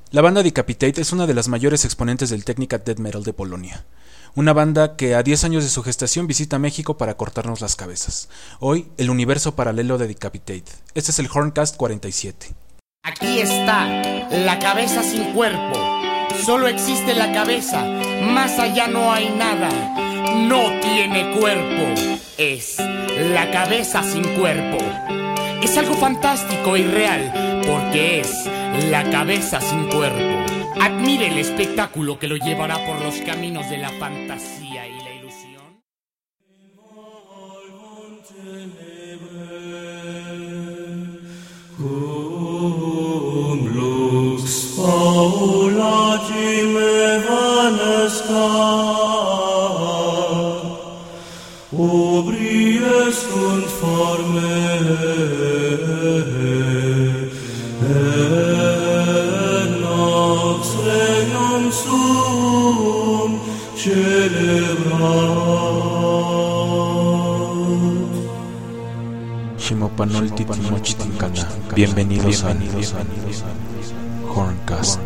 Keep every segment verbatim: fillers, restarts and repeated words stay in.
La banda Decapitate es una de las mayores exponentes del Technical Death Metal de Polonia. Una banda que a diez años de su gestación visita México para cortarnos las cabezas. Hoy, el universo paralelo de Decapitate. Este es el Horncast cuarenta y siete. Aquí está, la cabeza sin cuerpo. Solo existe la cabeza, más allá no hay nada. No tiene cuerpo, es la cabeza sin cuerpo. Es algo fantástico y real, porque es la cabeza sin cuerpo. Admire el espectáculo que lo llevará por los caminos de la fantasía y la ilusión. Cum lux paulagime vanescat, obries sunt forme, et nox regnum suum celebrat. Shimopanoltitimochtincana. Bienvenidos a Horncast.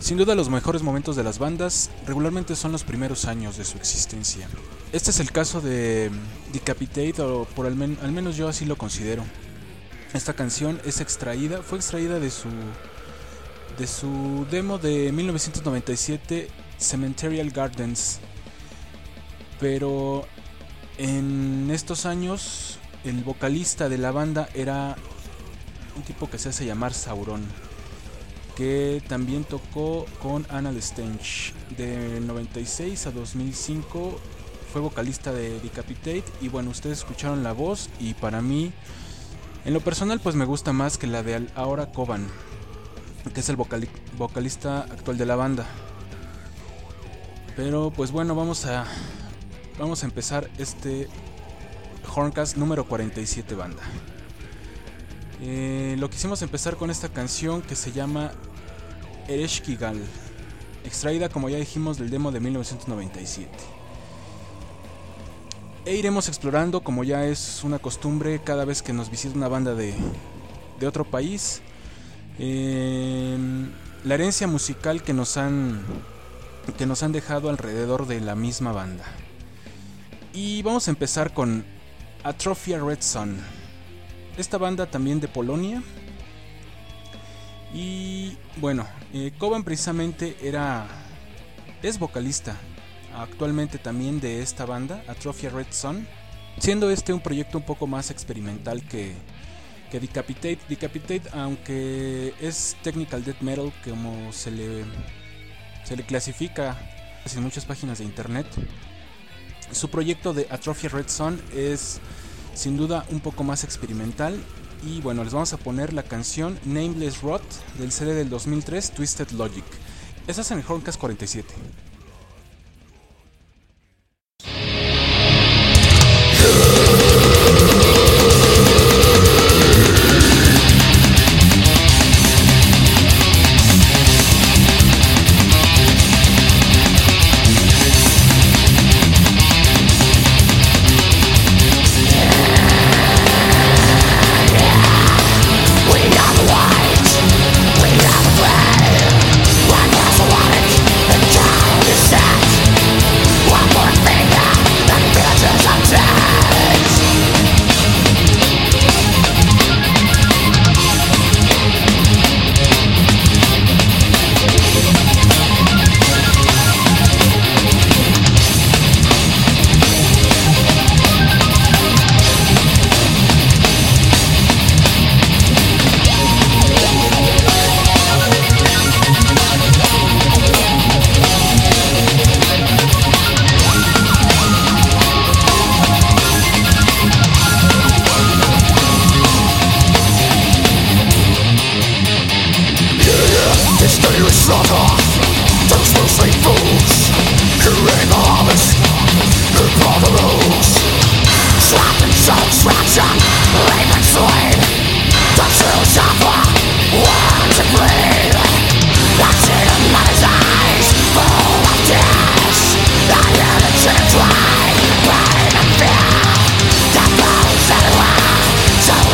Sin duda los mejores momentos de las bandas regularmente son los primeros años de su existencia. Este es el caso de Decapitate, o por al, men- al menos yo así lo considero. Esta canción es extraída, fue extraída de su de su demo de mil novecientos noventa y siete, Cemeterial Gardens. Pero en estos años el vocalista de la banda era un tipo que se hace llamar Sauron, que también tocó con Anal Stench. De noventa y seis a dos mil cinco fue vocalista de Decapitate. Y bueno, ustedes escucharon la voz, y para mí, en lo personal, pues me gusta más que la de Ahora Coban, que es el vocali- vocalista actual de la banda. Pero pues bueno, vamos a vamos a empezar este Horncast número cuarenta y siete, banda. Eh, lo quisimos empezar con esta canción que se llama Ereshkigal, extraída, como ya dijimos, del demo de mil novecientos noventa y siete. E iremos explorando, como ya es una costumbre, cada vez que nos visita una banda de, de otro país, eh, la herencia musical que nos han que nos han dejado alrededor de la misma banda. Y vamos a empezar con Atrophia Red Sun, esta banda también de Polonia. Y bueno, eh, Coban precisamente era es vocalista actualmente también de esta banda, Atrophia Red Sun, siendo este un proyecto un poco más experimental que, que Decapitate. Decapitate, aunque es technical death metal como se le, se le clasifica en muchas páginas de internet, su proyecto de Atrophia Red Sun es sin duda un poco más experimental. Y bueno, les vamos a poner la canción Nameless Rot del C D del dos mil tres, Twisted Logic. Esa es en el Horncast cuarenta y siete.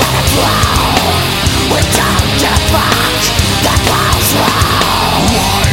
We don't give a fuck. That was wrong.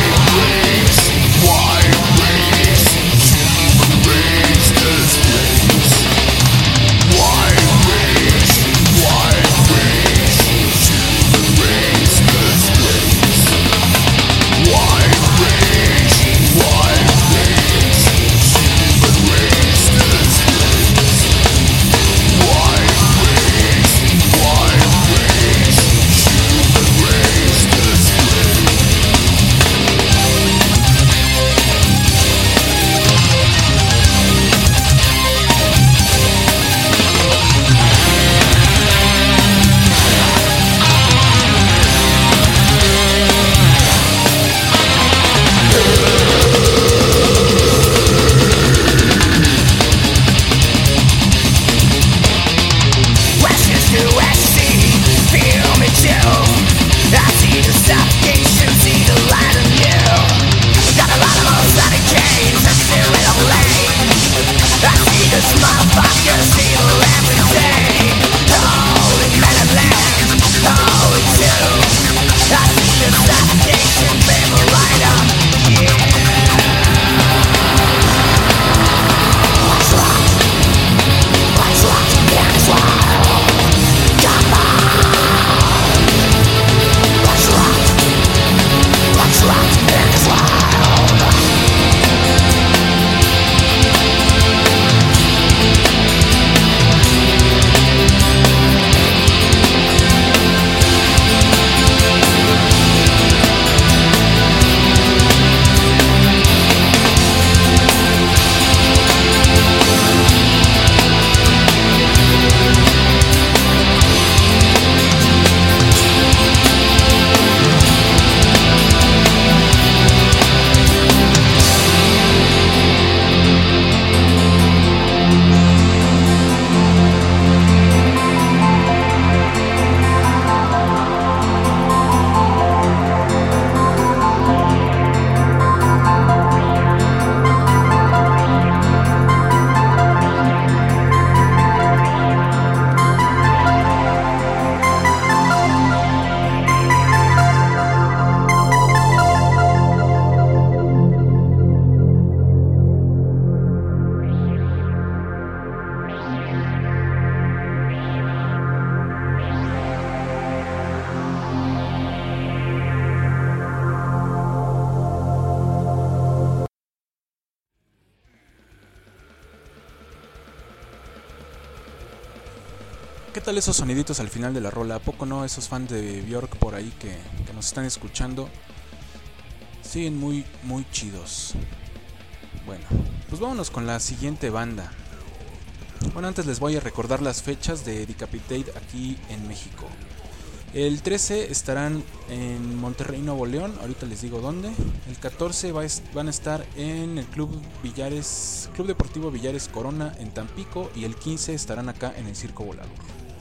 tal esos soniditos al final de la rola? ¿A poco no? Esos fans de Björk por ahí que, que nos están escuchando siguen muy, muy chidos. Bueno, pues vámonos con la siguiente banda. Bueno, antes les voy a recordar las fechas de Decapitate aquí en México. El trece estarán en Monterrey, Nuevo León, ahorita les digo dónde. El catorce va es, van a estar en el Club Villares, Club Deportivo Villares Corona en Tampico, y el quince estarán acá en el Circo Volador.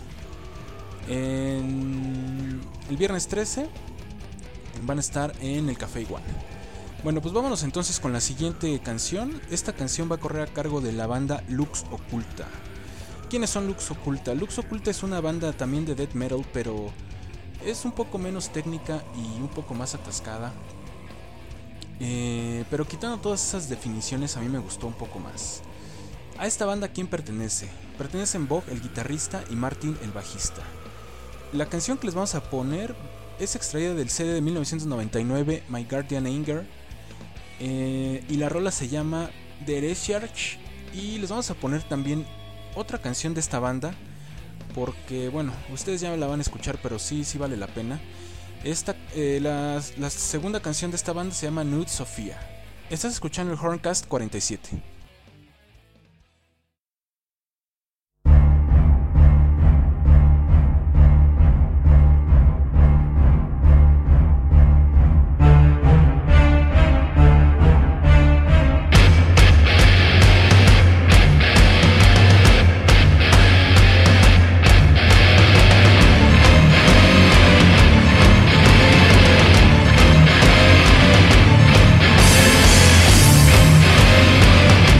En el viernes trece van a estar en el Café Iguana. Bueno, pues vámonos entonces con la siguiente canción. Esta canción va a correr a cargo de la banda Lux Occulta. ¿Quiénes son Lux Occulta? Lux Occulta es una banda también de death metal, pero es un poco menos técnica y un poco más atascada. Eh, pero quitando todas esas definiciones, a mí me gustó un poco más. A esta banda, ¿quién pertenece? Pertenecen Bog, el guitarrista, y Martin, el bajista. La canción que les vamos a poner es extraída del C D de mil novecientos noventa y nueve, My Guardian Anger, eh, y la rola se llama The Recharge. Y les vamos a poner también otra canción de esta banda, porque bueno, ustedes ya la van a escuchar, pero sí, sí vale la pena. Esta, eh, la, la segunda canción de esta banda se llama Nude Sophia. Estás escuchando el Horncast cuarenta y siete. We'll be right back.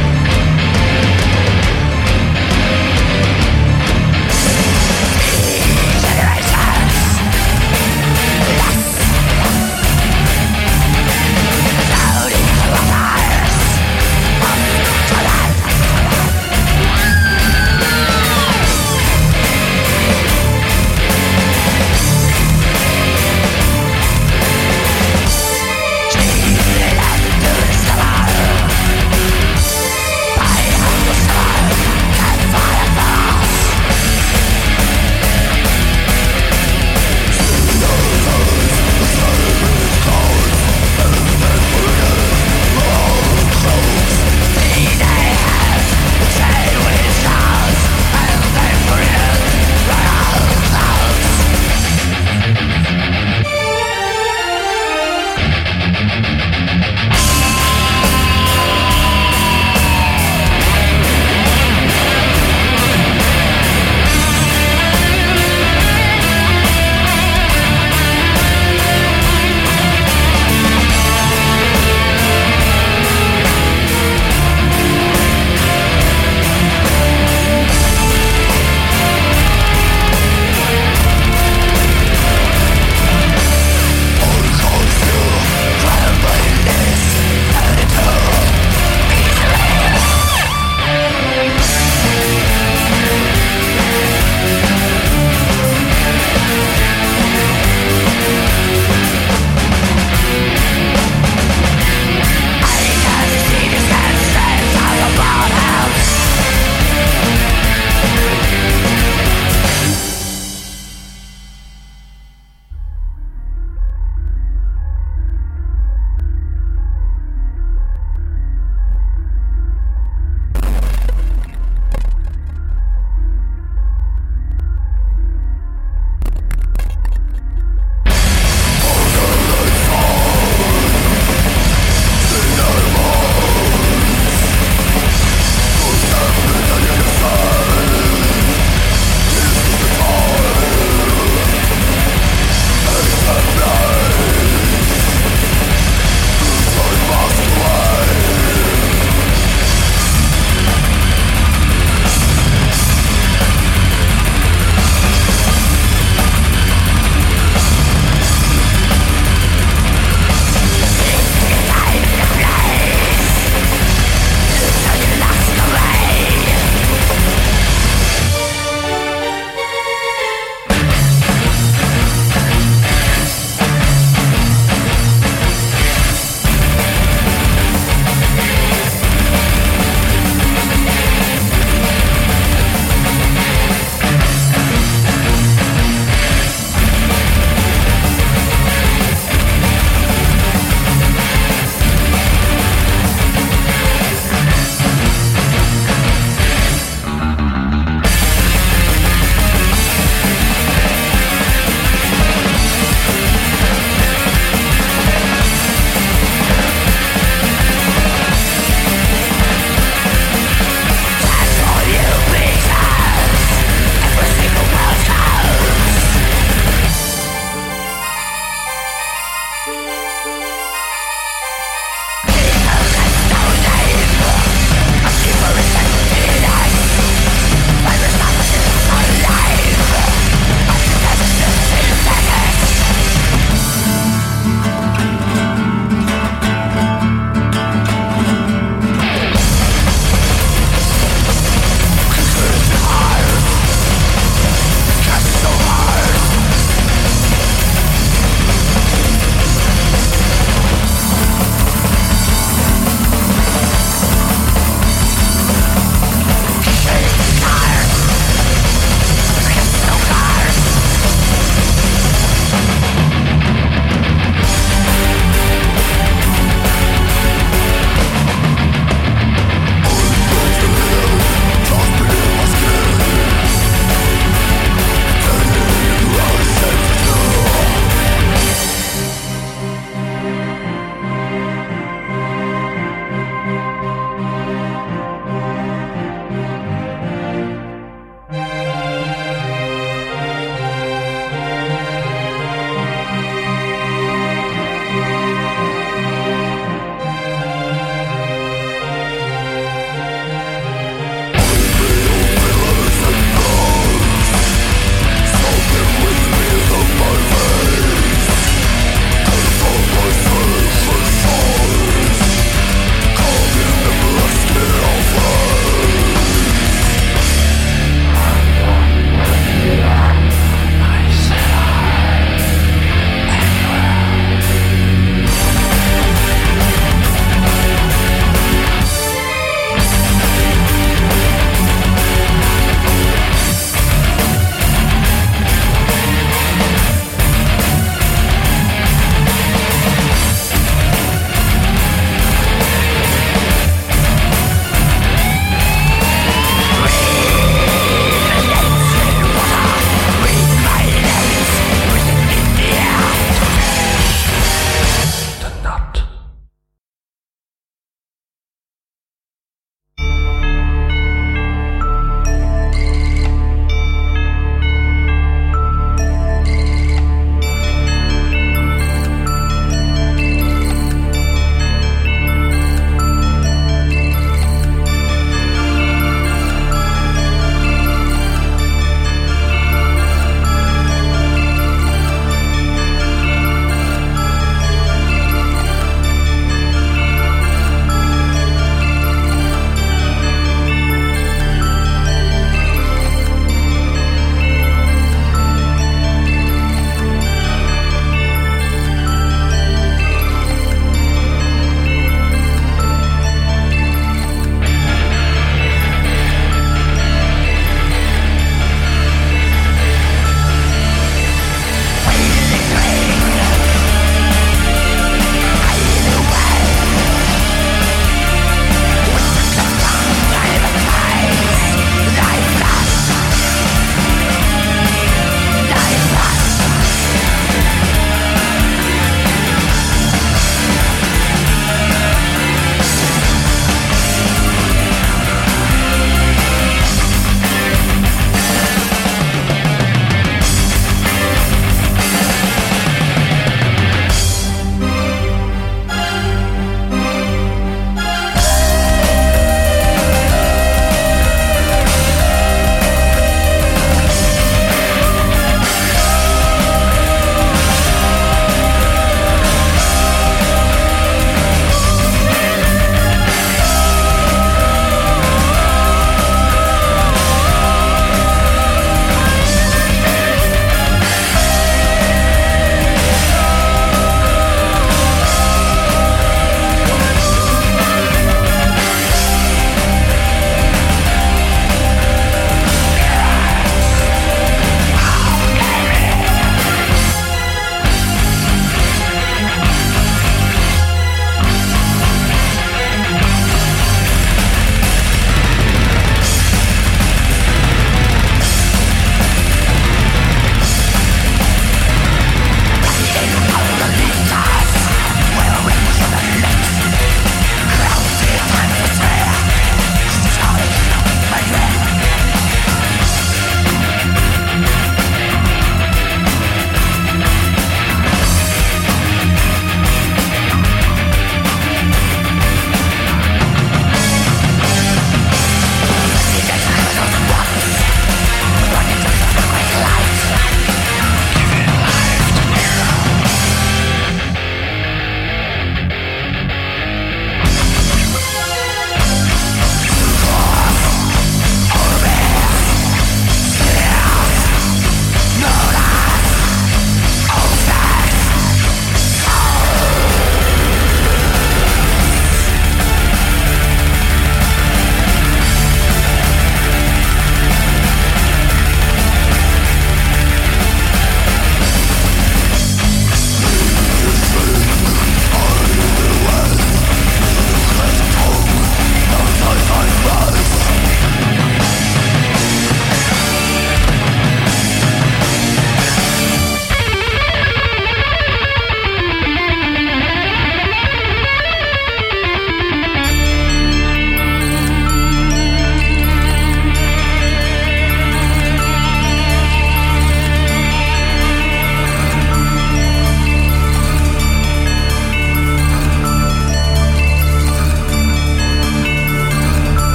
With me the my face, and for myself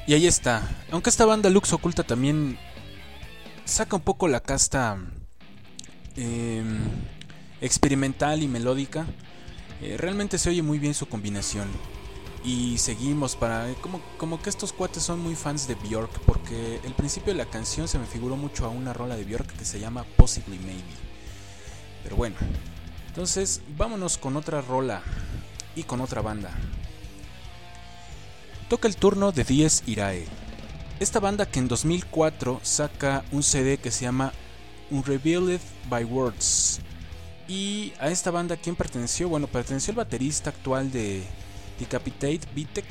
Y ahí está. Aunque esta banda Lux Oculta también saca un poco la casta eh, experimental y melódica, eh, realmente se oye muy bien su combinación. Y seguimos para... Como, como que estos cuates son muy fans de Björk, porque el principio de la canción se me figuró mucho a una rola de Björk que se llama Possibly Maybe. Pero bueno, entonces vámonos con otra rola y con otra banda. Toca el turno de Dies Irae. Esta banda que en dos mil cuatro saca un C D que se llama Unrevealed by Words. Y a esta banda, ¿quién perteneció? Bueno, perteneció el baterista actual de Decapitate, Vitek,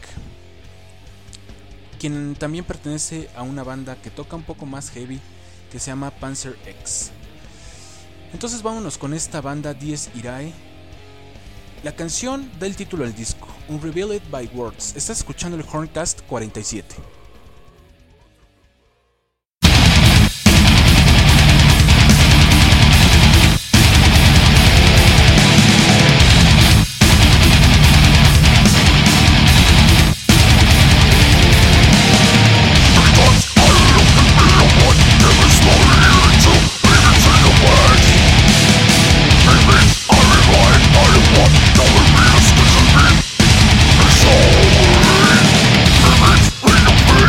quien también pertenece a una banda que toca un poco más heavy, que se llama Panzer X. Entonces vámonos con esta banda Dies Irae. La canción da el título al disco, Unrevealed by Words. Estás escuchando el Horncast cuarenta y siete. Freedom.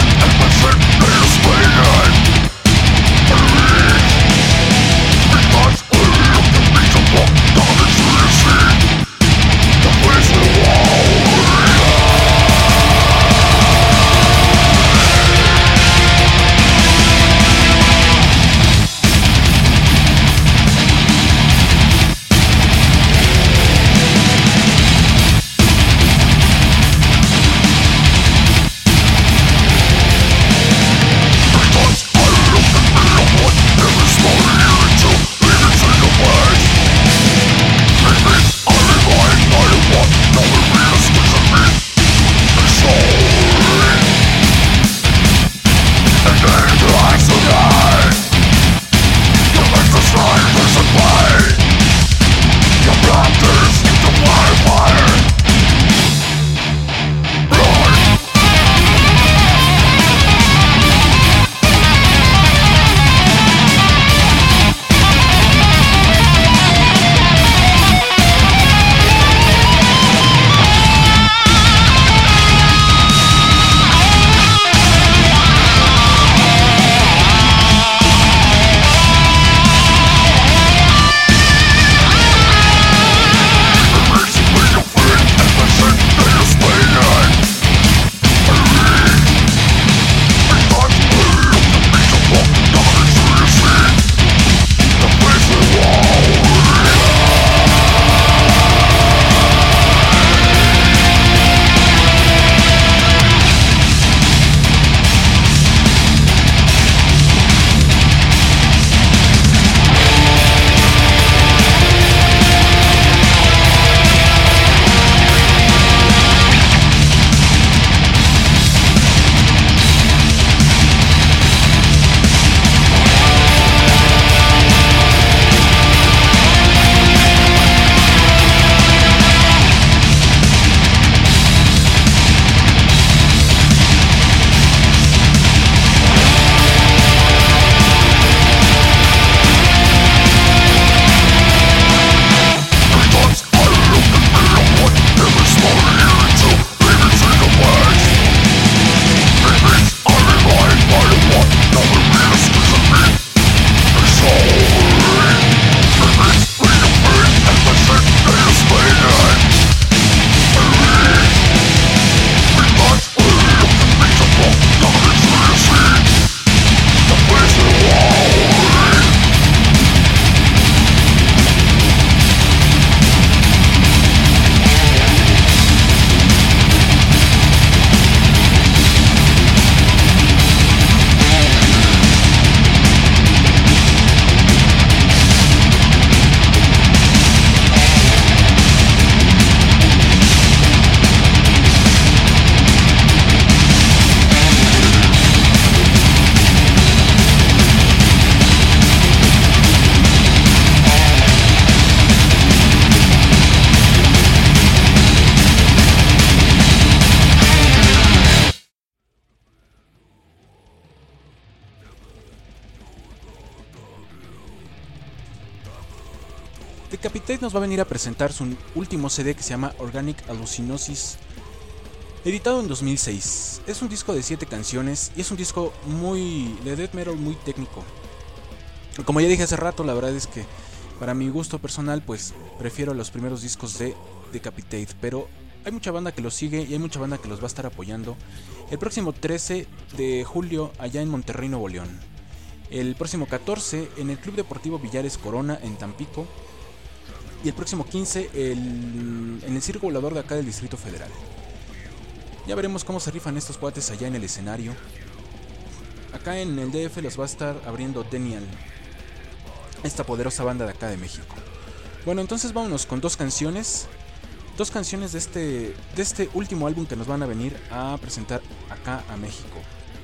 Decapitate nos va a venir a presentar su último C D que se llama Organic Hallucinosis, editado en dos mil seis. Es un disco de siete canciones y es un disco muy de death metal, muy técnico. Como ya dije hace rato, la verdad es que para mi gusto personal pues prefiero los primeros discos de Decapitate, pero hay mucha banda que los sigue y hay mucha banda que los va a estar apoyando. El próximo trece de julio allá en Monterrey, Nuevo León. El próximo catorce en el Club Deportivo Villares Corona en Tampico. Y el próximo quince el, en el Circo Volador de acá del Distrito Federal. Ya veremos cómo se rifan estos cuates allá en el escenario. Acá en el D F los va a estar abriendo Denial, esta poderosa banda de acá de México. Bueno, entonces vámonos con dos canciones. Dos canciones de este, de este último álbum que nos van a venir a presentar acá a México.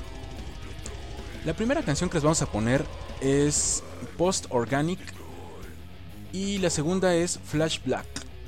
La primera canción que les vamos a poner es Post Organic. Y la segunda es Flash Black.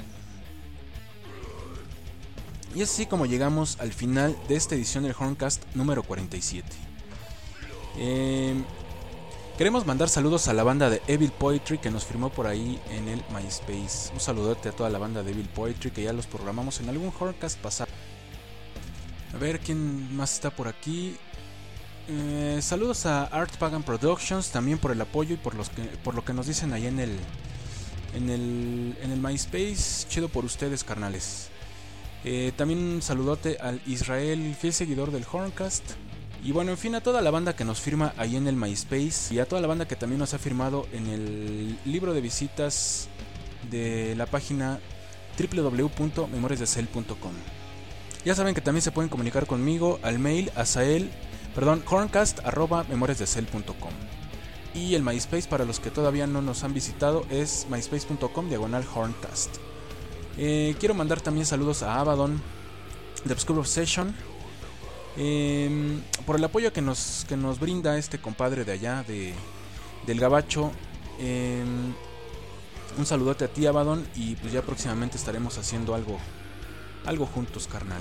Y es así como llegamos al final de esta edición del Horncast número cuarenta y siete. Eh, queremos mandar saludos a la banda de Evil Poetry que nos firmó por ahí en el MySpace. Un saludote a toda la banda de Evil Poetry que ya los programamos en algún Horncast pasado. A ver quién más está por aquí. Eh, saludos a Art Pagan Productions también por el apoyo y por, los que, por lo que nos dicen ahí en el, en el, en el MySpace. Chido por ustedes, carnales. Eh, también un saludote al Israel, fiel seguidor del Horncast. Y bueno, en fin, a toda la banda que nos firma ahí en el MySpace. Y a toda la banda que también nos ha firmado en el libro de visitas de la página doble u doble u doble u punto memorias de cel punto com. Ya saben que también se pueden comunicar conmigo al mail asael, perdón, horncast arroba memorias de cel punto com. Y el MySpace, para los que todavía no nos han visitado, es myspace punto com diagonal horncast. Eh, quiero mandar también saludos a Abaddon de Obscure Obsession, eh, por el apoyo que nos, que nos brinda este compadre de allá de, del Gabacho. eh, Un saludote a ti, Abaddon, y pues ya próximamente estaremos haciendo algo, algo juntos, carnal.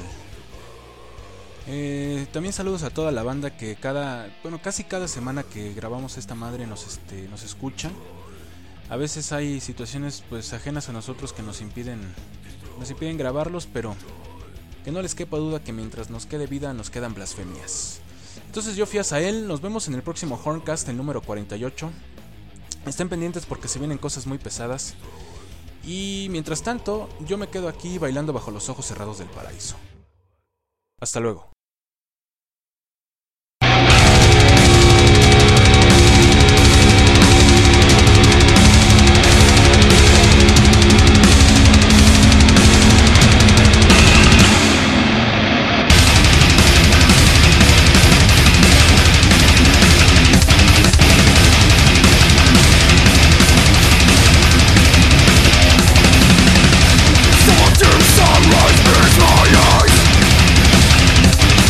Eh, también saludos a toda la banda que cada, bueno, casi cada semana que grabamos esta madre nos, este, nos escuchan. A veces hay situaciones pues ajenas a nosotros que nos impiden, nos impiden grabarlos, pero que no les quepa duda que mientras nos quede vida nos quedan blasfemias. Entonces yo fui a Sael, nos vemos en el próximo Horncast, el número cuarenta y ocho. Estén pendientes porque se vienen cosas muy pesadas. Y mientras tanto, yo me quedo aquí bailando bajo los ojos cerrados del paraíso. Hasta luego. Sunrise is my eyes.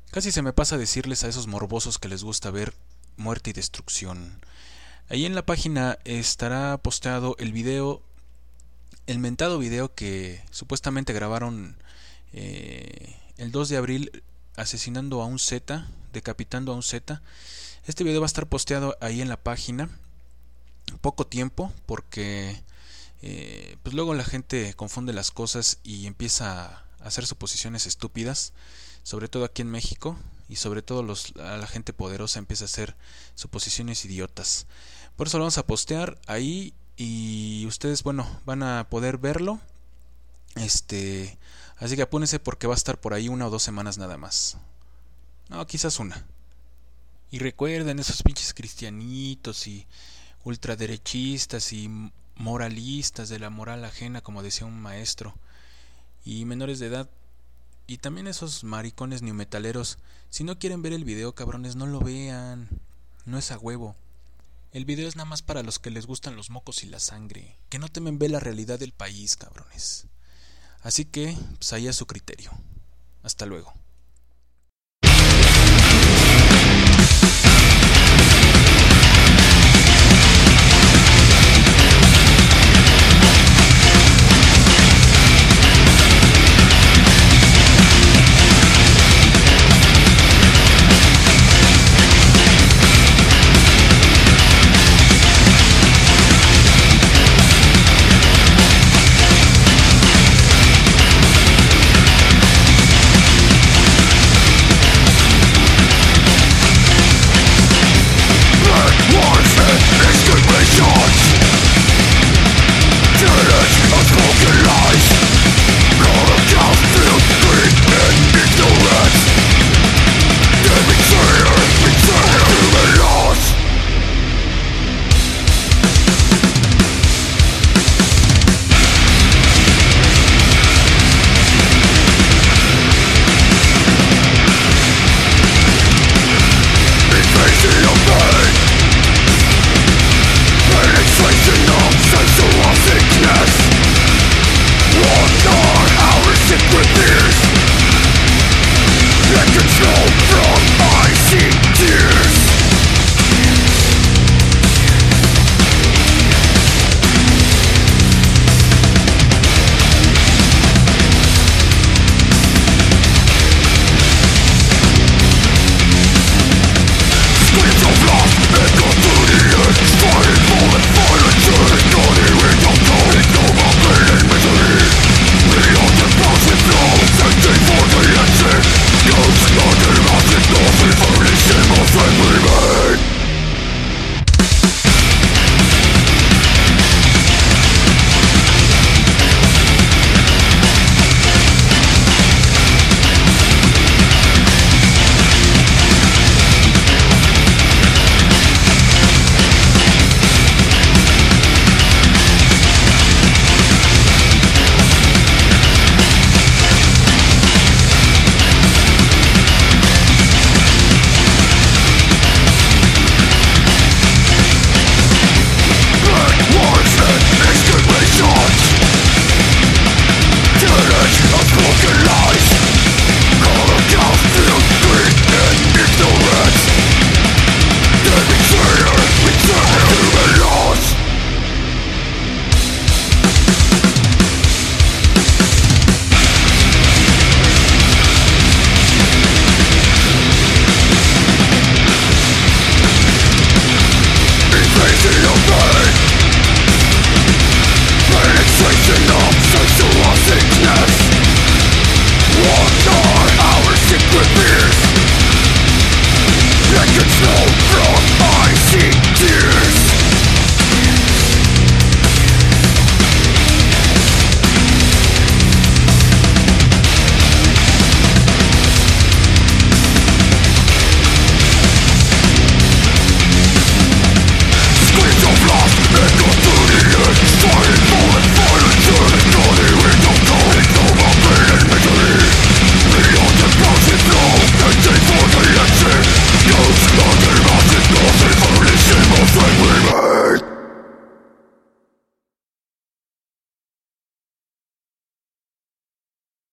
Casi se me pasa decirles a esos morbosos que les gusta ver muerte y destrucción. Ahí en la página estará posteado el video, el mentado video que supuestamente grabaron eh, el dos de abril asesinando a un Z, decapitando a un Z. Este video va a estar posteado ahí en la página. Poco tiempo porque eh, pues luego la gente confunde las cosas y empieza a hacer suposiciones estúpidas, sobre todo aquí en México, y sobre todo los, a la gente poderosa empieza a hacer suposiciones idiotas. Por eso lo vamos a postear ahí y ustedes, bueno, van a poder verlo. Este, así que apúrense porque va a estar por ahí una o dos semanas nada más. No, quizás una. Y recuerden esos pinches cristianitos y ultraderechistas y moralistas de la moral ajena, como decía un maestro, y menores de edad, y también esos maricones neometaleros. Si no quieren ver el video, cabrones, no lo vean. No es a huevo. El video es nada más para los que les gustan los mocos y la sangre, que no temen ver la realidad del país, cabrones. Así que, pues ahí a su criterio. Hasta luego.